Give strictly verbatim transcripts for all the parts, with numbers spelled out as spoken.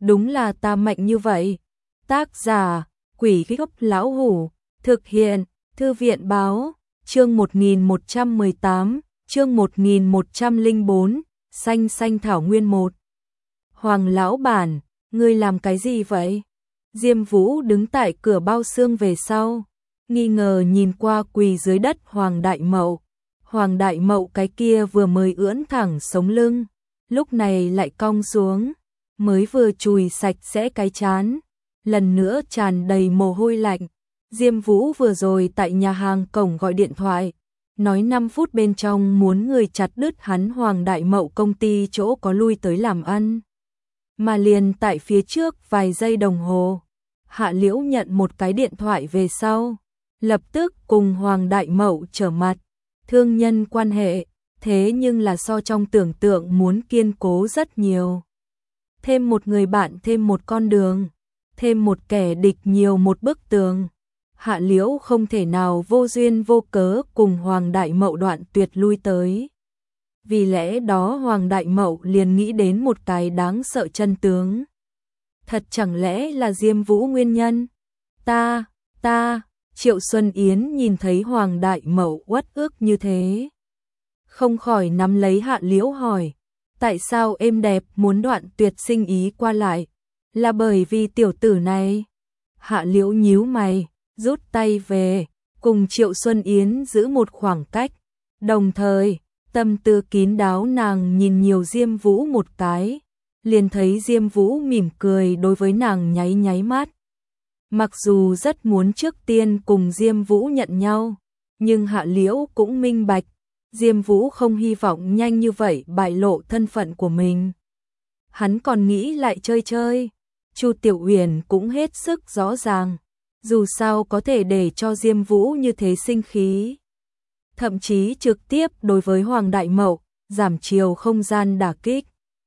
đúng là ta mạnh như vậy. Tác giả, Quỷ Gốc Lão Hủ, thực hiện, Thư viện Báo, chương một nghìn một trăm mười tám, chương một nghìn một trăm lẻ bốn, xanh xanh thảo nguyên một. Hoàng lão bản, ngươi làm cái gì vậy? Diêm Vũ đứng tại cửa bao xương về sau, nghi ngờ nhìn qua quỳ dưới đất Hoàng Đại Mậu. Hoàng Đại Mậu cái kia vừa mới ưỡn thẳng sống lưng, lúc này lại cong xuống, mới vừa chùi sạch sẽ cái trán, lần nữa tràn đầy mồ hôi lạnh. Diêm Vũ vừa rồi tại nhà hàng cổng gọi điện thoại, nói năm phút bên trong muốn người chặt đứt hắn Hoàng Đại Mậu công ty chỗ có lui tới làm ăn. Mà liền tại phía trước vài giây đồng hồ, Hạ Liễu nhận một cái điện thoại về sau, lập tức cùng Hoàng Đại Mậu trở mặt. Thương nhân quan hệ, thế nhưng là so trong tưởng tượng muốn kiên cố rất nhiều. Thêm một người bạn thêm một con đường, thêm một kẻ địch nhiều một bức tường. Hạ Liễu không thể nào vô duyên vô cớ cùng Hoàng Đại Mậu đoạn tuyệt lui tới. Vì lẽ đó Hoàng Đại Mậu liền nghĩ đến một cái đáng sợ chân tướng. Thật chẳng lẽ là Diêm Vũ nguyên nhân? Ta, ta, Triệu Xuân Yến nhìn thấy Hoàng Đại Mậu uất ức như thế, không khỏi nắm lấy Hạ Liễu hỏi, tại sao êm đẹp muốn đoạn tuyệt sinh ý qua lại? Là bởi vì tiểu tử này. Hạ Liễu nhíu mày, rút tay về, cùng Triệu Xuân Yến giữ một khoảng cách, đồng thời tâm tư kín đáo nàng nhìn nhiều Diêm Vũ một cái, liền thấy Diêm Vũ mỉm cười đối với nàng nháy nháy mắt. Mặc dù rất muốn trước tiên cùng Diêm Vũ nhận nhau, nhưng Hạ Liễu cũng minh bạch, Diêm Vũ không hy vọng nhanh như vậy bại lộ thân phận của mình. Hắn còn nghĩ lại chơi chơi. Chu Tiểu Uyển cũng hết sức rõ ràng, dù sao có thể để cho Diêm Vũ như thế sinh khí. Thậm chí trực tiếp đối với Hoàng Đại Mậu, giảm chiều không gian đả kích.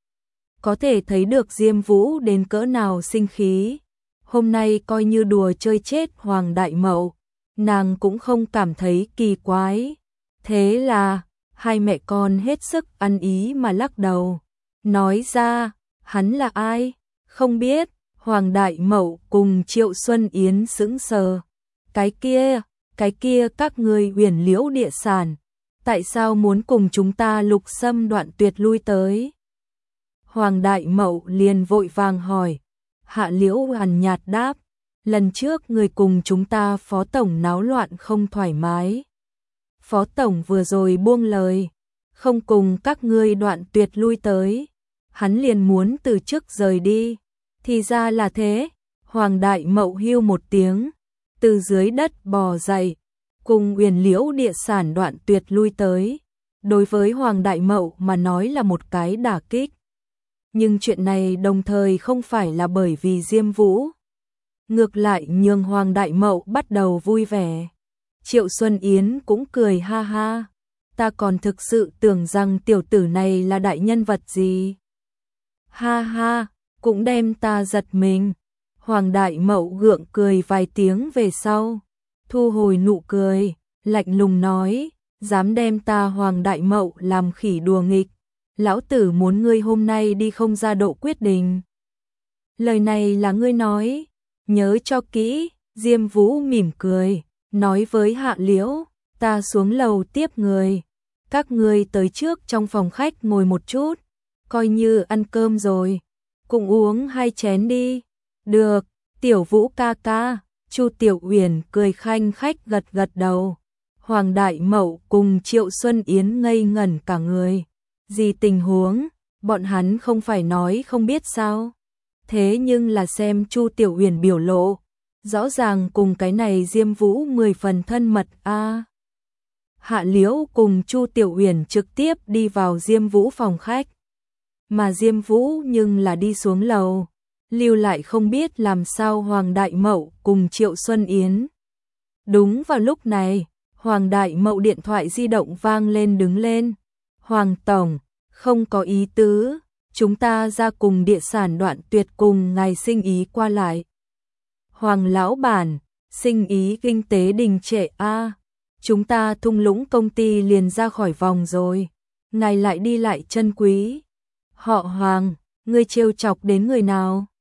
Có thể thấy được Diêm Vũ đến cỡ nào sinh khí. Hôm nay coi như đùa chơi chết Hoàng Đại Mậu, nàng cũng không cảm thấy kỳ quái. Thế là, hai mẹ con hết sức ăn ý mà lắc đầu. Nói ra, hắn là ai? Không biết. Hoàng Đại Mậu cùng Triệu Xuân Yến sững sờ. Cái kia, cái kia các ngươi Uyển Liễu địa sản, tại sao muốn cùng chúng ta Lục Sâm đoạn tuyệt lui tới? Hoàng Đại Mậu liền vội vàng hỏi. Hạ Liễu hằn nhạt đáp, lần trước người cùng chúng ta Phó Tổng náo loạn không thoải mái. Phó Tổng vừa rồi buông lời, không cùng các ngươi đoạn tuyệt lui tới. Hắn liền muốn từ chức rời đi. Thì ra là thế. Hoàng Đại Mậu hưu một tiếng, từ dưới đất bò dậy, cùng Uyển Liễu địa sản đoạn tuyệt lui tới. Đối với Hoàng Đại Mậu mà nói là một cái đả kích. Nhưng chuyện này đồng thời không phải là bởi vì Diêm Vũ. Ngược lại nhường Hoàng Đại Mậu bắt đầu vui vẻ. Triệu Xuân Yến cũng cười ha ha. Ta còn thực sự tưởng rằng tiểu tử này là đại nhân vật gì. Ha ha, cũng đem ta giật mình. Hoàng Đại Mậu gượng cười vài tiếng về sau, thu hồi nụ cười, lạnh lùng nói, dám đem ta Hoàng Đại Mậu làm khỉ đùa nghịch. Lão tử muốn ngươi hôm nay đi không ra độ quyết định. Lời này là ngươi nói, nhớ cho kỹ. Diêm Vũ mỉm cười, nói với Hạ Liễu, ta xuống lầu tiếp người. Các ngươi tới trước trong phòng khách ngồi một chút, coi như ăn cơm rồi, cùng uống hai chén đi. Được, Tiểu Vũ ca ca. Chu Tiểu Uyển cười khanh khách gật gật đầu. Hoàng Đại Mậu cùng Triệu Xuân Yến ngây ngẩn cả người. Gì tình huống, bọn hắn không phải nói không biết sao? Thế nhưng là xem Chu Tiểu Uyển biểu lộ, rõ ràng cùng cái này Diêm Vũ mười phần thân mật a. À. Hạ Liễu cùng Chu Tiểu Uyển trực tiếp đi vào Diêm Vũ phòng khách, mà Diêm Vũ nhưng là đi xuống lầu, lưu lại không biết làm sao Hoàng Đại Mậu cùng Triệu Xuân Yến. Đúng vào lúc này, Hoàng Đại Mậu điện thoại di động vang lên đứng lên. Hoàng Tổng, không có ý tứ, chúng ta ra cùng địa sản đoạn tuyệt cùng ngài sinh ý qua lại. Hoàng lão bản, sinh ý kinh tế đình trệ a, à, chúng ta Thung Lũng công ty liền ra khỏi vòng rồi, ngài lại đi lại chân quý. Họ Hoàng, ngươi trêu chọc đến người nào?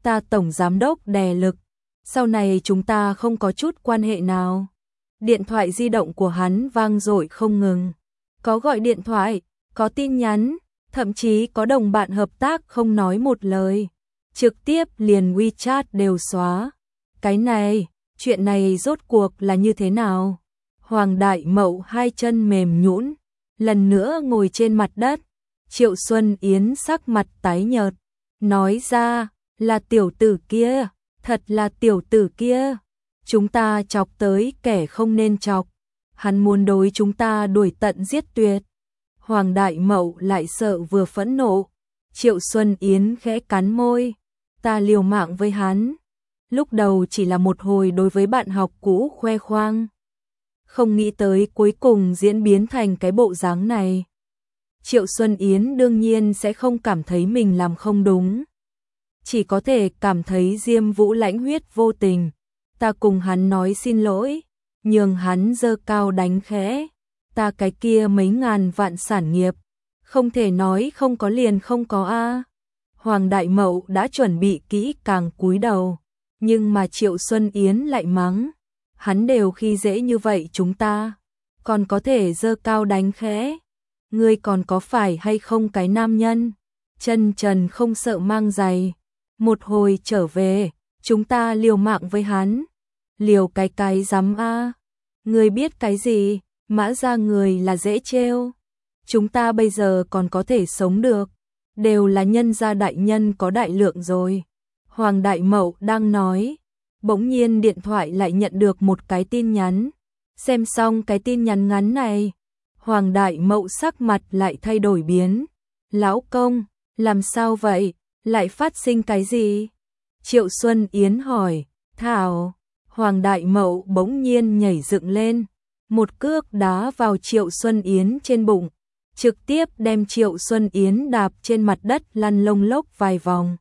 ta tổng giám đốc đè lực, sau này chúng ta không có chút quan hệ nào. Điện thoại di động của hắn vang dội không ngừng. Có gọi điện thoại, có tin nhắn, thậm chí có đồng bạn hợp tác không nói một lời. Trực tiếp liền WeChat đều xóa. Cái này, chuyện này rốt cuộc là như thế nào? Hoàng Đại Mậu hai chân mềm nhũn, lần nữa ngồi trên mặt đất. Triệu Xuân Yến sắc mặt tái nhợt, nói ra, là tiểu tử kia, thật là tiểu tử kia. Chúng ta chọc tới kẻ không nên chọc, hắn muốn đối chúng ta đuổi tận giết tuyệt. Hoàng Đại Mậu lại sợ vừa phẫn nộ. Triệu Xuân Yến khẽ cắn môi, ta liều mạng với hắn. Lúc đầu chỉ là một hồi đối với bạn học cũ khoe khoang, không nghĩ tới cuối cùng diễn biến thành cái bộ dáng này. Triệu Xuân Yến đương nhiên sẽ không cảm thấy mình làm không đúng, chỉ có thể cảm thấy Diêm Vũ lãnh huyết vô tình. Ta cùng hắn nói xin lỗi, nhường hắn giơ cao đánh khẽ. Ta cái kia mấy ngàn vạn sản nghiệp, không thể nói không có liền không có a. Hoàng Đại Mậu đã chuẩn bị kỹ càng cúi đầu, nhưng mà Triệu Xuân Yến lại mắng, hắn đều khi dễ như vậy chúng ta, còn có thể giơ cao đánh khẽ. Ngươi còn có phải hay không cái nam nhân, chân trần không sợ mang giày. Một hồi trở về, chúng ta liều mạng với hắn. Liều cái cái dám a. Ngươi biết cái gì, Mã gia người là dễ trêu. Chúng ta bây giờ còn có thể sống được, đều là nhân gia đại nhân có đại lượng rồi. Hoàng Đại Mậu đang nói, bỗng nhiên điện thoại lại nhận được một cái tin nhắn. Xem xong cái tin nhắn ngắn này, Hoàng Đại Mậu sắc mặt lại thay đổi biến. Lão công, làm sao vậy, lại phát sinh cái gì? Triệu Xuân Yến hỏi. Thảo. Hoàng Đại Mậu bỗng nhiên nhảy dựng lên, một cước đá vào Triệu Xuân Yến trên bụng, trực tiếp đem Triệu Xuân Yến đạp trên mặt đất lăn lông lốc vài vòng.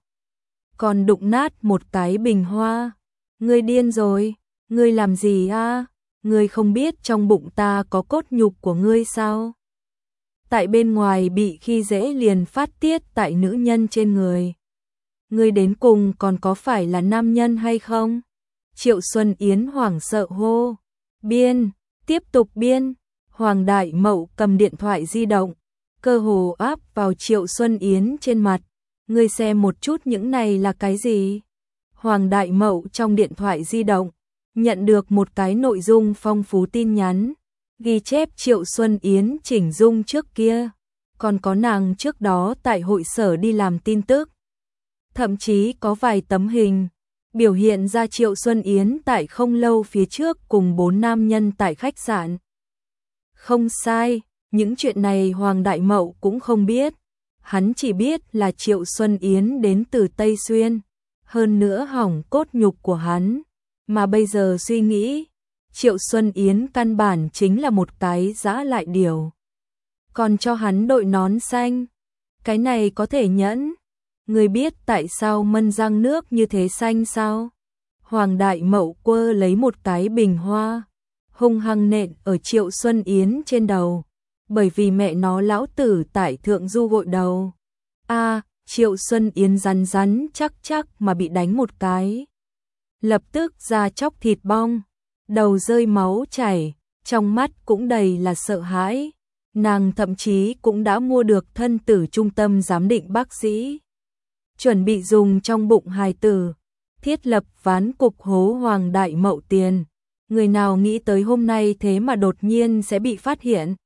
Còn đụng nát một cái bình hoa. Ngươi điên rồi, ngươi làm gì a? Ngươi không biết trong bụng ta có cốt nhục của ngươi sao? Tại bên ngoài bị khi dễ liền phát tiết tại nữ nhân trên người. Ngươi đến cùng còn có phải là nam nhân hay không? Triệu Xuân Yến hoảng sợ hô. Biên, tiếp tục biên. Hoàng Đại Mậu cầm điện thoại di động, cơ hồ áp vào Triệu Xuân Yến trên mặt. Ngươi xem một chút những này là cái gì? Hoàng Đại Mậu trong điện thoại di động nhận được một cái nội dung phong phú tin nhắn, ghi chép Triệu Xuân Yến chỉnh dung trước kia, còn có nàng trước đó tại hội sở đi làm tin tức. Thậm chí có vài tấm hình biểu hiện ra Triệu Xuân Yến tại không lâu phía trước cùng bốn nam nhân tại khách sạn. Không sai, những chuyện này Hoàng Đại Mậu cũng không biết. Hắn chỉ biết là Triệu Xuân Yến đến từ Tây Xuyên, hơn nữa hỏng cốt nhục của hắn. Mà bây giờ suy nghĩ, Triệu Xuân Yến căn bản chính là một cái dã lại điều. Còn cho hắn đội nón xanh, cái này có thể nhẫn. Người biết tại sao mân răng nước như thế xanh sao? Hoàng Đại Mậu quơ lấy một cái bình hoa, hung hăng nện ở Triệu Xuân Yến trên đầu. Bởi vì mẹ nó lão tử tại thượng du gội đầu. A, à, Triệu Xuân Yến rắn rắn chắc chắc mà bị đánh một cái. Lập tức da chóc thịt bong, đầu rơi máu chảy, trong mắt cũng đầy là sợ hãi. Nàng thậm chí cũng đã mua được thân tử trung tâm giám định bác sĩ, chuẩn bị dùng trong bụng hài tử, thiết lập ván cục hố Hoàng Đại Mậu tiền. Người nào nghĩ tới hôm nay thế mà đột nhiên sẽ bị phát hiện.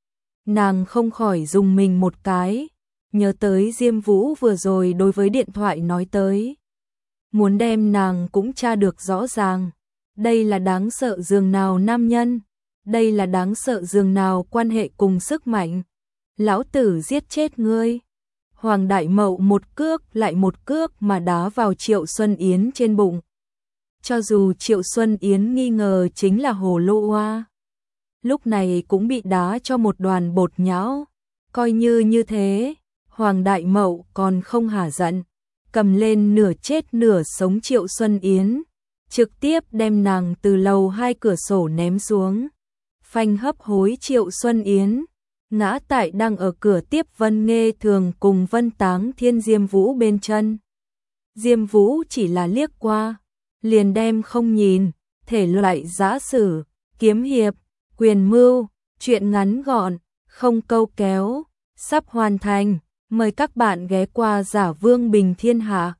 Nàng không khỏi dùng mình một cái, nhớ tới Diêm Vũ vừa rồi đối với điện thoại nói tới. Muốn đem nàng cũng tra được rõ ràng. Đây là đáng sợ giường nào nam nhân, đây là đáng sợ giường nào quan hệ cùng sức mạnh. Lão tử giết chết ngươi. Hoàng Đại Mậu một cước lại một cước mà đá vào Triệu Xuân Yến trên bụng. Cho dù Triệu Xuân Yến nghi ngờ chính là hồ lô hoa, lúc này cũng bị đá cho một đoàn bột nhão. Coi như như thế, Hoàng Đại Mậu còn không hả giận, cầm lên nửa chết nửa sống Triệu Xuân Yến, trực tiếp đem nàng từ lầu hai cửa sổ ném xuống, phanh hấp hối Triệu Xuân Yến, ngã tại đang ở cửa tiếp Vân Nghê Thường cùng Vân Táng Thiên Diêm Vũ bên chân. Diêm Vũ chỉ là liếc qua, liền đem không nhìn, thể loại giã sử, kiếm hiệp, quyền mưu, truyện ngắn gọn, không câu kéo, sắp hoàn thành, mời các bạn ghé qua Giả Vương Bình Thiên Hạ.